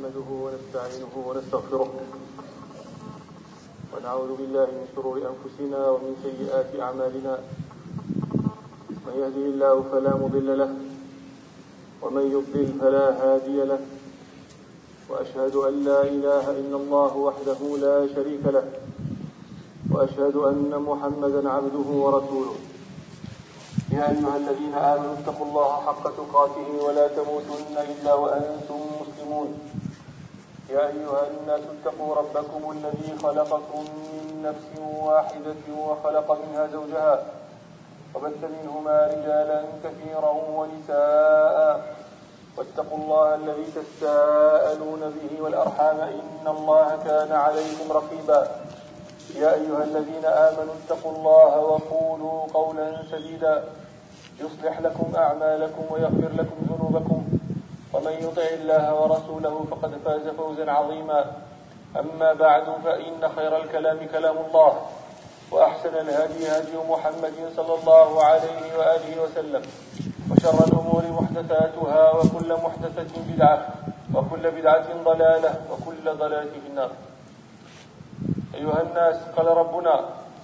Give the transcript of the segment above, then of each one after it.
نحمده ونستعينه ونستغفره ونعوذ بالله من شرور أنفسنا ومن سيئات أعمالنا. من يهده الله فلا مضل له ومن يضلل فلا هادي له، وأشهد أن لا إله إلا الله وحده لا شريك له، وأشهد أن محمدا عبده ورسوله. يا أيها الذين آمنوا اتقوا الله حق تقاته ولا تموتن إلا وأنتم مسلمون. يا أيها الناس اتقوا ربكم الذي خلقكم من نفس واحدة وخلق منها زوجها وبث منهما رجالا كثيرا ونساء، واتقوا الله الذي تساءلون به والأرحام إن الله كان عليكم رقيبا. يا أيها الذين آمنوا اتقوا الله وقولوا قولا سديدا يصلح لكم أعمالكم ويغفر لكم ذنوبكم، ومن يطع الله ورسوله فقد فاز فوزا عظيما. أما بعد، فإن خير الكلام كلام الله، وأحسن الهدي هدي محمد صلى الله عليه وآله وسلم، وشر الأمور محدثاتها، وكل محدثة بدعة، وكل بدعة ضلالة، وكل ضلالة في النار. أيها الناس، قال ربنا: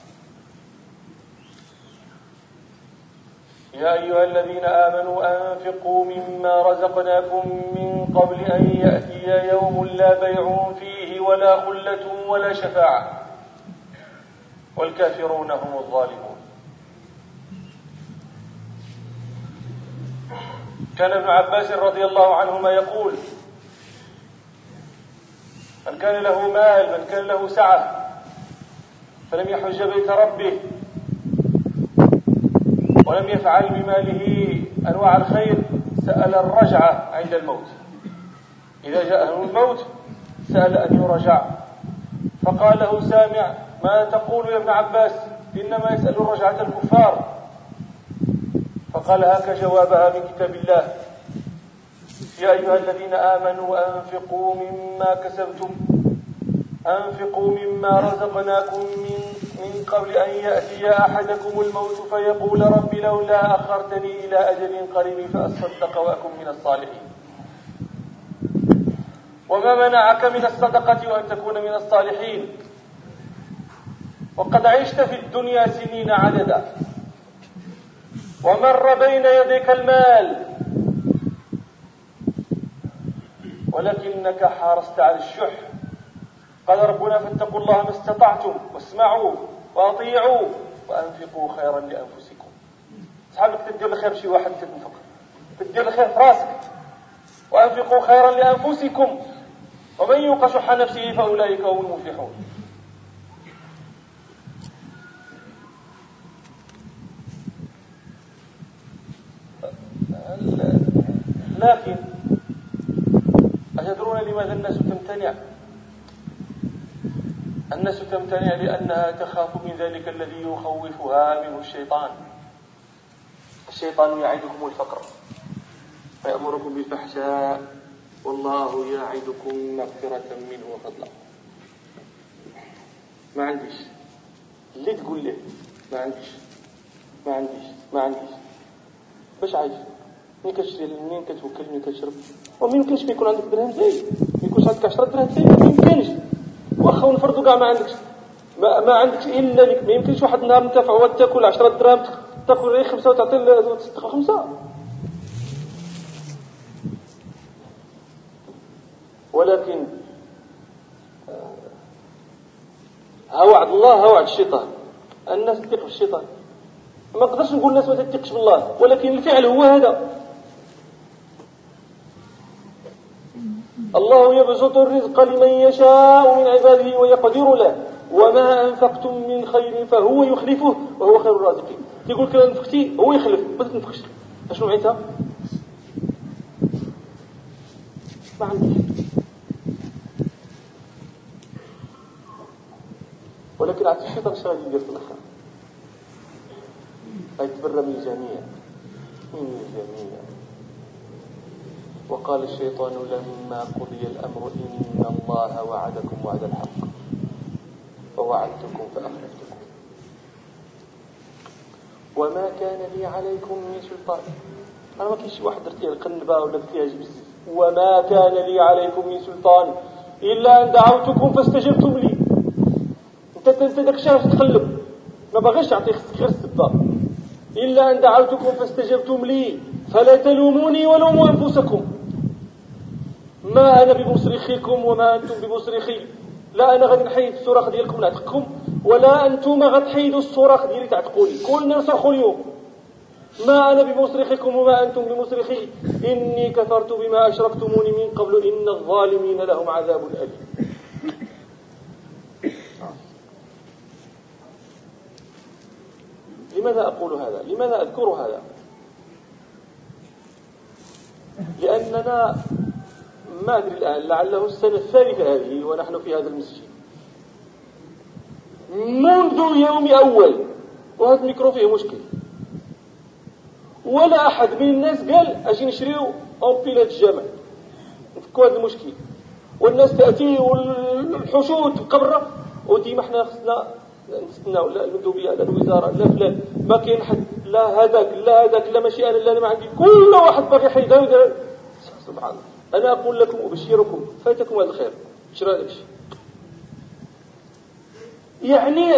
يا أيها الذين آمنوا أنفقوا مما رزقناكم من قبل أن يأتي يوم لا بيع فيه ولا خلة ولا شفاعة والكافرون هم الظالمون. كان ابن عباس رضي الله عنهما يقول: من كان له مال، من كان له سعة، فلم يحج بيت ربه ولم يفعل بماله أنواع الخير، سأل الرجعة عند الموت. إذا جاءه الموت سأل أن يرجع، فقال له سامع: ما تقول يا ابن عباس؟ إنما يسأل الرجعة الكفار. فقال: هاك جوابها من كتاب الله: يا أيها الذين آمنوا أنفقوا مما كسبتم، أنفقوا مما رزقناكم من قبل أن يأتي أحدكم الموت فيقول: رب لولا أخرتني إلى أجل قريب فأصدق وأكن من الصالحين. وما منعك من الصدقة وأن تكون من الصالحين وقد عشت في الدنيا سنين عددا، ومر بين يديك المال، ولكنك حارست على الشح. قال ربنا: فاتقوا الله ما استطعتم، واسمعوا وأطيعوا وأنفقوا خيرا لأنفسكم. صحابك تدير الخير شي واحد تنفق، تدير الخير في راسك. وأنفقوا خيرا لأنفسكم ومن يوق شح نفسه فأولئك هم المفلحون. لكن أتدرون لماذا الناس تمتنع؟ الناس تمتنع لأنها تخاف من ذلك الذي يخوفها منه الشيطان. الشيطان يعدكم الفقر ويأمركم بالفحشاء، والله يعدكم مغفرة منه وفضلا. ما عنديش اللي تقول له ما عنديش باش عايش. منين كتشري، منين كتوكل، منين كتشرب، وما يمكنش يكون عندك درهم زايد، ما يكونش عندك 10 دراهم زايد، ما يمكنش. واخا نفرضوا كاع ما عندكش الا لك، ما يمكنش واحد النهار نتفع وتاكل 10 دراهم تاكل غير 5 وتعطي تصدق 5. ولكن ها وعد الله ها وعد الشيطان. الناس تثق في الشيطان، ما نقدرش نقول الناس ما تثقش بالله، ولكن الفعل هو هذا. الله يبسط الرزق لمن يشاء من عباده ويقدر له، وما أنفقتم من خير فهو يخلفه وهو خير الرازقين. يقول لك نفقتي هو يخلف، ما تنفقش. اشنو معناتها؟ ما عنديش. ولكن عاد الشيطان اش غادي يدير في الاخر؟ غيتبرى من الجميع. وقال الشيطان لما قضي الأمر إن الله وعدكم وعد الحق ووعدتكم فأخلفتكم وما كان لي عليكم من سلطان. أنا ما كاينش واحد درت ليه القنبة ولا درت ليه جبس، وما كان لي عليكم من سلطان إلا أن دعوتكم فاستجبتم لي. أنت داك الشيء تقلب، ما باغيش تعطي غير السبة. إلا أن دعوتكم فاستجبتم لي فلا تلوموني ولوموا أنفسكم، ما أنا بمصرخكم وما أنتم بمصرخي. لا أنا غادي نحيد الصراخ ديالكم نعتقكم، ولا أنتم غتحيدوا الصراخ ديالي تعتقوني. كلنا نصرخوا اليوم. ما أنا بمصرخكم وما أنتم بمصرخي إني كفرت بما أشركتموني من قبل إن الظالمين لهم عذاب أليم. لماذا أقول هذا؟ لماذا أذكر هذا؟ لأننا ما أدري الآن، لعله السنة الثالثة هذه ونحن في هذا المسجد منذ يوم أول، وهذا الميكرو فيه مشكل، ولا أحد من الناس قال أجي نشريو أمبيلات الجامع نفكوا هذا المشكل. والناس تأتي والحشود قبرة، وديما احنا خصنا نستناو لا المندوبية لا الوزارة لا فلان، ما كاين حد، لا هذاك لا هذاك لا ماشي أنا لا أنا ما عندي، كل واحد باغي يحيدها. سبحان الله. أنا أقول لكم أبشركم فاتكم هذا الخير. شرا هذا الشيء يعني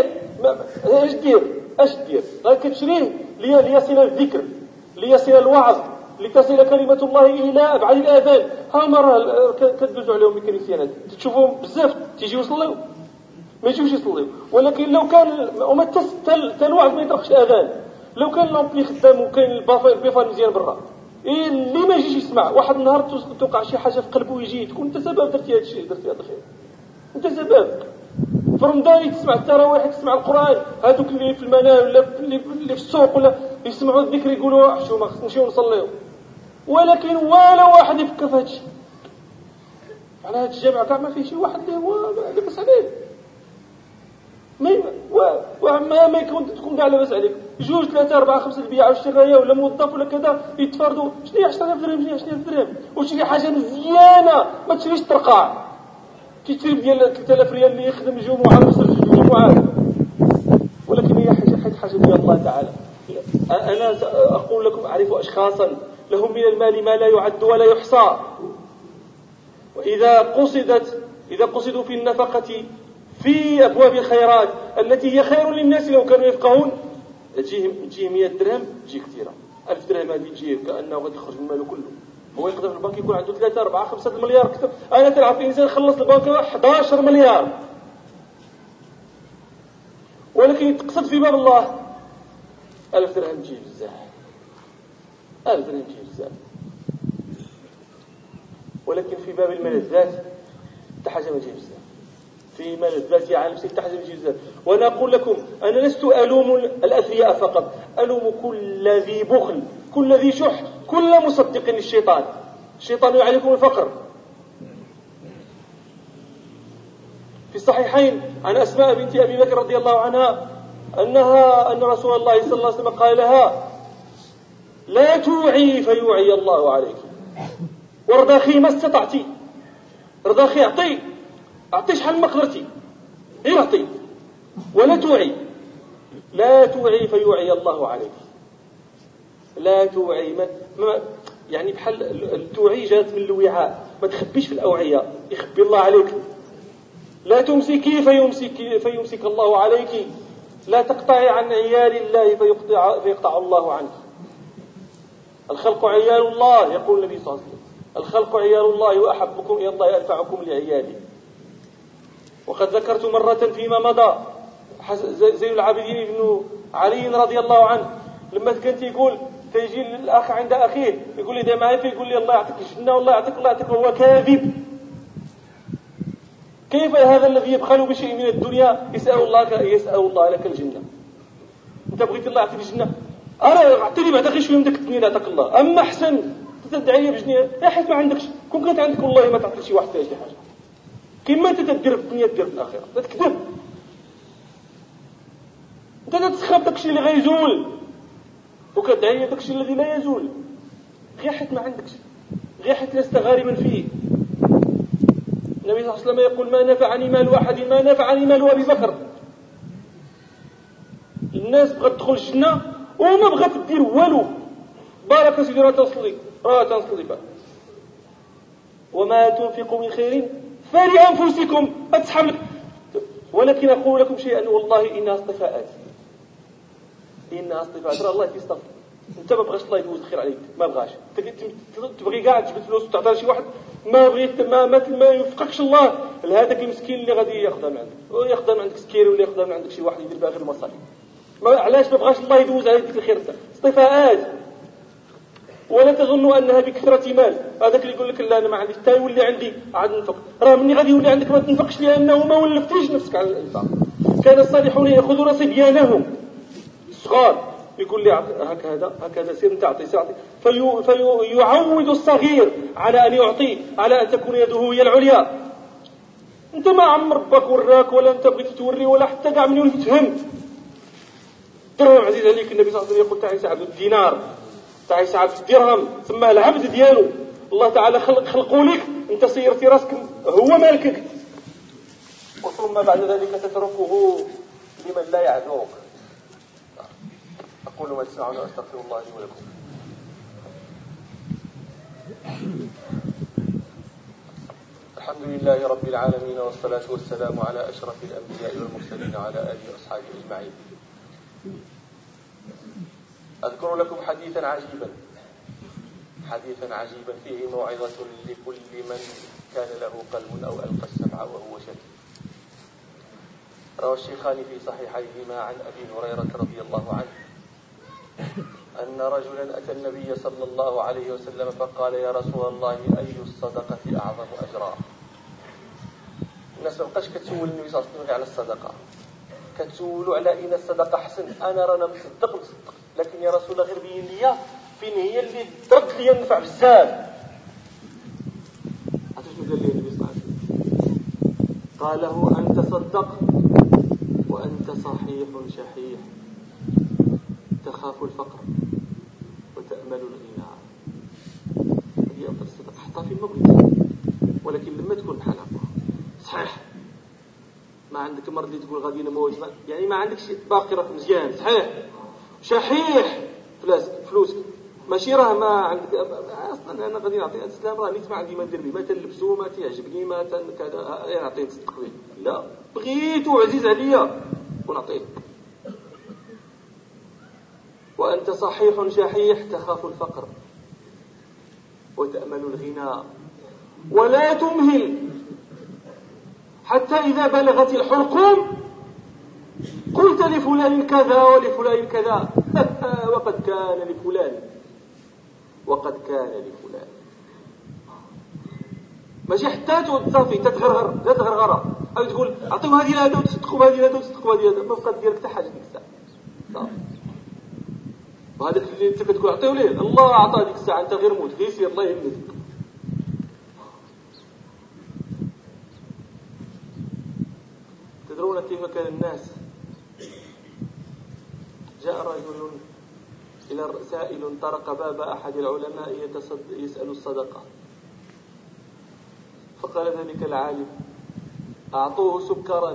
اش دير راك تشريه ليصل الذكر، ليصل الوعظ، لتصل كلمة الله إلى أبعد الآذان. ها مرة كتدوزوا عليهم الكريستيانات تشوفوهم بزاف تيجيو يصليو ما يجيوش يصليو، ولكن لو كان وما الوعظ ما يطرقش آذان، لو كان لامبلي خدام وكاين البيفان مزيان برا، اللي ما يجيش يسمع واحد النهار توقع شي حاجة في قلبه ويجي تكون انت سبب درتي هذا الشيء، درتي هذا الخير، انت سبب. في رمضان تسمع التراويح تسمع القرآن، هذوك اللي في المنام ولا اللي في السوق ولا يسمعوا الذكر يقولوا حشومة خصنا نمشيو نصليو، ولكن ولا واحد يفكر في هذا الشيء. على هذا الجامع كاع ما فيه شي واحد اللي هو لاباس عليه، ما يكون تكون كاع لاباس عليك. 2 3 4 5 البيعة والشراية ولا موظف ولا كذا يتفردوا شنو 10,000 درهم، شنو 20,000 درهم، وشري حاجة مزيانة، ما تشريش ترقع تشري ديال 3000 ريال اللي يخدم جمعة ويصرف جمعة، ولكن هي حاجة ديال الله تعالى. أنا أقول لكم أعرف أشخاصا لهم من المال ما لا يعد ولا يحصى، وإذا قصدوا في النفقة في أبواب الخيرات التي هي خير للناس لو كانوا يفقهون، تجيه 100 درهم تجي كثيرة، 1000 درهم هذه تجيه كأنه غادي يخرج من ماله كله. هو يقدر في البنك يكون عنده 3 4 5 مليار كثر. أنا تلعب في إنسان خلص البنك 11 مليار، ولكن تقصد في باب الله 1000 درهم تجي بزاف، 1000 درهم تجي بزاف، ولكن في باب الملذات حتى حاجة ما تجي بزاف. في ملذات يا عالم حتى حاجة ما تجي بزاف. وأنا أقول لكم أنا لست ألوم الأثرياء فقط، ألوم كل ذي بخل، كل ذي شح، كل مصدق للشيطان. الشيطان يعلمكم الفقر. في الصحيحين عن أسماء بنت أبي بكر رضي الله عنها أن رسول الله صلى الله عليه وسلم قال لها: لا توعي فيوعي الله عليك، وارضاخي ما استطعتي، رضاخي أعطي شحال ما قدرتي، غير أعطي، ولا توعي، لا توعي فيوعي الله عليك. لا توعي يعني بحال التوعي جات من الوعاء، ما تخبيش في الأوعية، يخبي الله عليك. لا تمسكي فيمسك الله عليك، لا تقطعي عن عيال الله فيقطع الله عنك. الخلق عيال الله، يقول النبي صلى الله عليه وسلم: الخلق عيال الله وأحبكم إلى الله أنفعكم لعيالي. وقد ذكرت مرة فيما مضى زين العابدين بن علي رضي الله عنه لما كان يقول تيجي الأخ عند أخيه يقول لي: ده معي، يقول لي: الله يعطيك الجنة والله يعطيك الله يعطيك، وهو كاذب. كيف هذا الذي يبخل بشيء من الدنيا يسأل الله لك الجنة؟ أنت بغيت الله يعطيك الجنة، أنا أعطيني بعد غير شوية من داك الدنيا لا تقل الله. أما أحسن تدعي بجنيه يا حيت ما عندكش، كون كانت عندك والله ما تعطي شي واحد فيها شي حاجة. كيما أنت تدير في الدنيا تدير في الآخرة، لا تكذب. أنت تسخب داك الشيء اللي غيزول وكتدعي داك الشيء الذي لا يزول، غير حيت ما عندكش، غير حيت لست غارما فيه. النبي صلى الله عليه وسلم يقول: ما نفعني مال أحد ما نفعني مال أبي بكر. الناس بغات تدخل الجنة وما بغات تدير والو. بارك سيدي راه تنصلي بقى. وما تنفقوا من خير فلأنفسكم أتسحب لك. ولكن أقول لكم شيئا والله إنها اصطفاءات، إنها اصطفاءات. الله يصطفى، أنت ما بغاش الله يدوز الخير عليك، ما بغاش، تبغي كاع تجبد فلوس وتعطيها لشي واحد ما بغيت، ما يوفقكش الله لهذاك المسكين اللي غادي ياخذها من عندك، وياخذها من عندك سكيري ولا ياخذها من عندك شي واحد يدير بها غير المصالح. علاش ما بغاش الله يدوز عليك ديك الخير؟ اصطفاءات. ولا تظنوا انها بكثره مال. هذاك اللي يقول لك لا انا ما عنديش حتى يولي عندي عاد ننفق، راه مني غادي يولي عندك ما تنفقش لانه ما ولفتيش نفسك على الانفاق. كان الصالحون ياخذون صبيانهم الصغار، يقول لي هكذا سير تعطي فيعود الصغير على ان يعطي، على ان تكون يده هي العليا. انت ما عم ربك وراك ولا انت بغيت توري ولا حتى كاع من يولي تفهم. درهم عزيز عليك، النبي صلى الله عليه وسلم يقول تعيس عبد الدينار، تعيس عبد الدرهم، سماه العبد ديالو. الله تعالى خلقوا لك، انت صيرتي راسك هو مالكك، وثم بعد ذلك تتركه لمن لا يعذرك. أقول ما تسمعون وأستغفر الله لي ولكم. الحمد لله رب العالمين، والصلاة والسلام على أشرف الأنبياء والمرسلين وعلى آله وأصحابه أجمعين. أذكر لكم حديثا عجيبا فيه موعظة لكل من كان له قلب أو ألقى السمع وهو شاكر. روى الشيخان في صحيحيهما عن أبي هريرة رضي الله عنه أن رجلا أتى النبي صلى الله عليه وسلم فقال يا رسول الله أي الصدقة أعظم أجرا؟ الناس ما بقاش كتسول النبي صلى الله عليه وسلم على الصدقة، كتسولوا على أين الصدقة أحسن. أنا رانا مصدق، لكن يا رسول الله غير بين لي فين هي اللي ضربت لي النفع بزاف. عرفتوا شنو قال لي النبي صلى الله عليه وسلم؟ قال له أن تصدق وأنت صحيح شحيح تخاف الفقر وتأمل الغنى. هذه أفضل الصدقة، حطها في المبلغ، ولكن لما تكون بحال هكا صحيح، ما عندك مرض اللي تقول غادي نموت، يعني ما عندكش باقي راك مزيان صحيح، شحيح فلوسك ماشي راه ما عندك اصلا. انا غادي نعطي الاسلام راه نيت ما عندي ما ندير به، ما تلبسو ما تعجبني ما كذا نعطيه تصدق به، لا بغيتو عزيز عليا ونعطيه. وأنت صحيح شحيح تخاف الفقر وتأمل الغنى ولا تمهل حتى إذا بلغت الحلقوم قلت لفلان كذا ولفلان كذا وقد كان لفلان. ماشي حتى تصافي تتغرغر أو تقول أعطيو هذه لهذا وتصدقوا بهذه لهذا وتصدقوا بهذه لهذا، ما بقات ديالك حتى حاجة ديك الساعة. وهذا اللي انت كتقول اعطيه ليه، الله اعطاه ديك الساعه، انت غير موت غير سير الله يهمك. تدرون كيف كان الناس؟ جاء رجل الى سائل طرق باب احد العلماء يسأل الصدقه، فقال ذلك العالم اعطوه سكرا،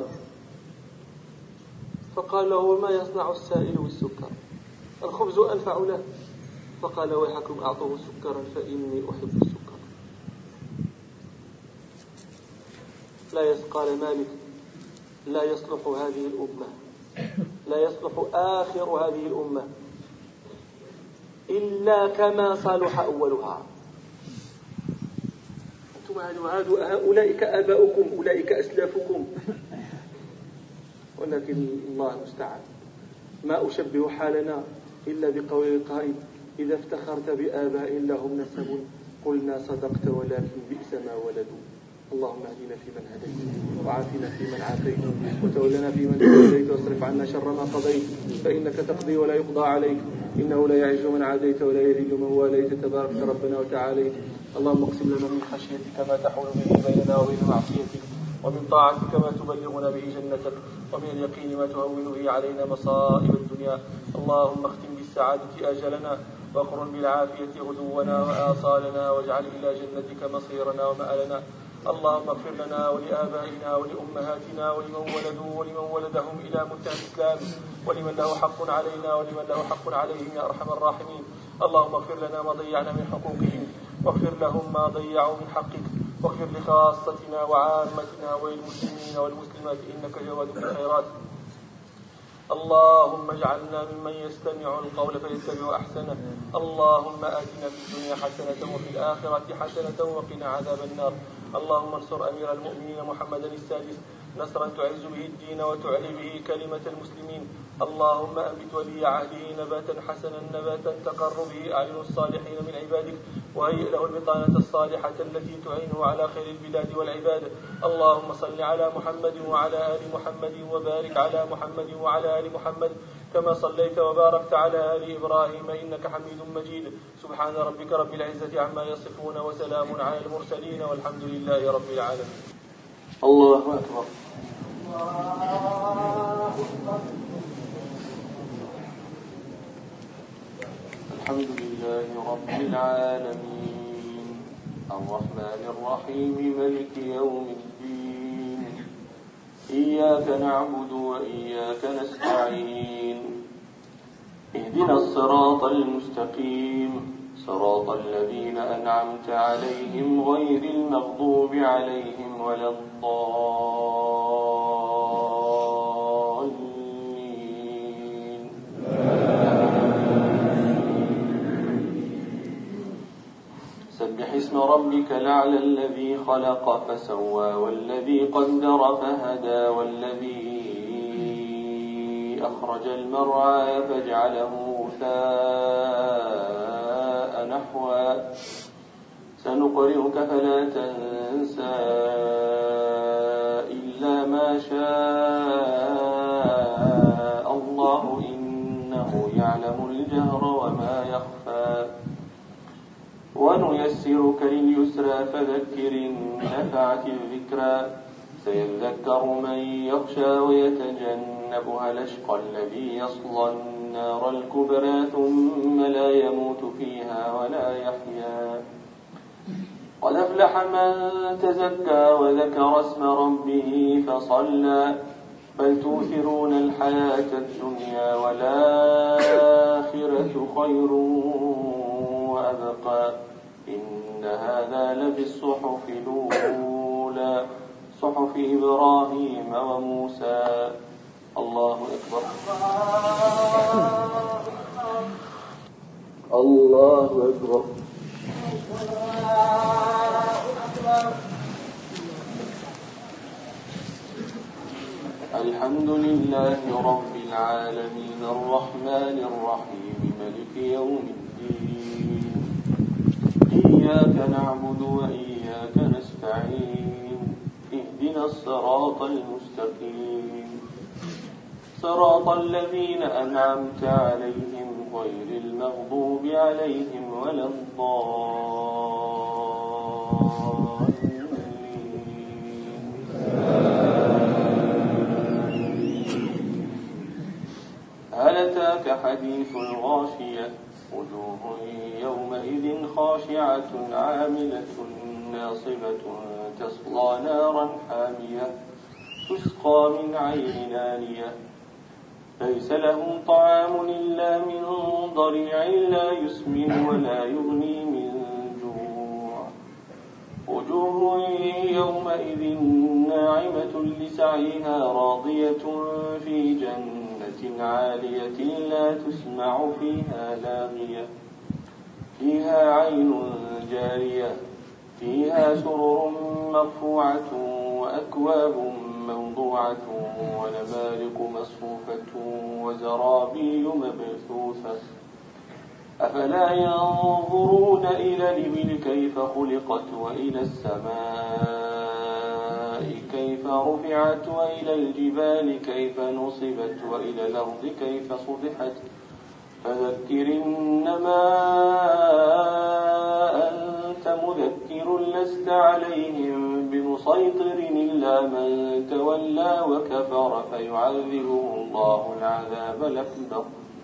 فقال له ما يصنع السائل بالسكر؟ الخبز أنفع له. فقال ويحكم أعطوه سكرا فإني أحب السكر. قال مالك لا يصلح هذه الأمة، لا يصلح آخر هذه الأمة إلا كما صلح أولها. أنتم أولئك آباؤكم، أولئك أسلافكم، ولكن الله المستعان. ما أشبه حالنا إلا بقول القائل إذا افتخرت بآباء لهم نسب قلنا صدقت ولكن بئس ما ولدوا. اللهم اهدنا فيمن هديت وعافنا فيمن عافيت وتولنا فيمن توليت واصرف عنا شر ما قضيت فإنك تقضي ولا يقضى عليك إنه لا يعز من عاديت ولا يذل من واليت تبارك ربنا وتعاليت. اللهم اقسم لنا من خشيتك ما تحول به بيننا وبين معصيتك ومن طاعتك ما تبلغنا به جنتك ومن اليقين ما تهون به علينا مصائب الدنيا. اللهم اختم بالسعادة آجلنا واقرن بالعافية غدونا وآصالنا واجعل إلى جنتك مصيرنا ومآلنا. اللهم اغفر لنا ولآبائنا ولأمهاتنا ولمن ولدوا ولمن ولدهم إلى منتهى الإسلام ولمن له حق علينا ولمن له حق عليهم يا أرحم الراحمين. اللهم اغفر لنا ما ضيعنا من حقوقهم واغفر لهم ما ضيعوا من حقك واغفر لخاصتنا وعامتنا وللمسلمين والمسلمات إنك جواد بالخيرات. اللهم اجعلنا ممن يستمع القول فيتبع أحسنه. اللهم آتنا في الدنيا حسنة وفي الآخرة حسنة وقنا عذاب النار. اللهم انصر أمير المؤمنين محمدا السادس نصرا تعز به الدين وتعلي به كلمة المسلمين. اللهم أنبت ولي عهده نباتا حسنا نباتا تقر به أعين الصالحين من عبادك، وهيئ له البطانة الصالحة التي تعينه على خير البلاد والعباد. اللهم صل على محمد وعلى آل محمد وبارك على محمد وعلى آل محمد كما صليت وباركت على آل إبراهيم إنك حميد مجيد. سبحان ربك رب العزة عما يصفون وسلام على المرسلين والحمد لله رب العالمين. الله أكبر. الحمد لله رب العالمين الرحمن الرحيم ملك يوم الدين إياك نعبد وإياك نستعين اهدنا الصراط المستقيم صراط الذين أنعمت عليهم غير المغضوب عليهم ولا الضالين. سبح اسم ربك الأعلى الذي خلق فسوى والذي قدر فهدى والذي أخرج المرعى فجعله غثاء نحوا سنقرئك فلا تنسى إلا ما شاء الله إنه يعلم الجهر وما يخفى ونيسرك لليسرى فذكر إن نفعت الذكرى سيذكر من يخشى ويتجنبها الأشقى الذي يصلى النار الكبرى ثم لا يموت فيها ولا يحيا قد أفلح من تزكى وذكر اسم ربه فصلى بل تؤثرون الحياة الدنيا والآخرة خير وأبقى إن هذا لفي الصحف الأولى صحف إبراهيم وموسى. الله أكبر. الله أكبر. الحمد لله رب العالمين الرحمن الرحيم ملك يوم الدين إياك نعبد وإياك نستعين اهدنا الصراط المستقيم صراط الذين أنعمت عليهم غير المغضوب عليهم ولا الضالين. هل أتاك حديث الغاشية وجوه يومئذ خاشعة عاملة ناصبة تصلى نارا حامية تسقى من عين آنية ليس لهم طعام إلا من ضريع لا يسمن ولا يغني من جوع وجوه يومئذ ناعمة لسعيها راضية في جنة عالية لا تسمع فيها لاغية فيها عين جارية فيها سرر مرفوعة وأكواب موضوعة ونمارق مصفوفة وزرابي مبثوثة أفلا ينظرون إلى الإبل كيف خلقت وإلى السماء كيف رفعت وإلى الجبال كيف نصبت وإلى الأرض كيف سطحت فذكر إنما أنت مذكر لست عليهم بمسيطر إلا من تولى وكفر فيعذبه الله العذاب الأكبر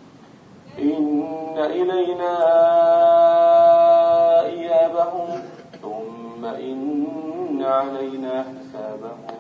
إن إلينا إيابهم ثم إن علينا حسابهم.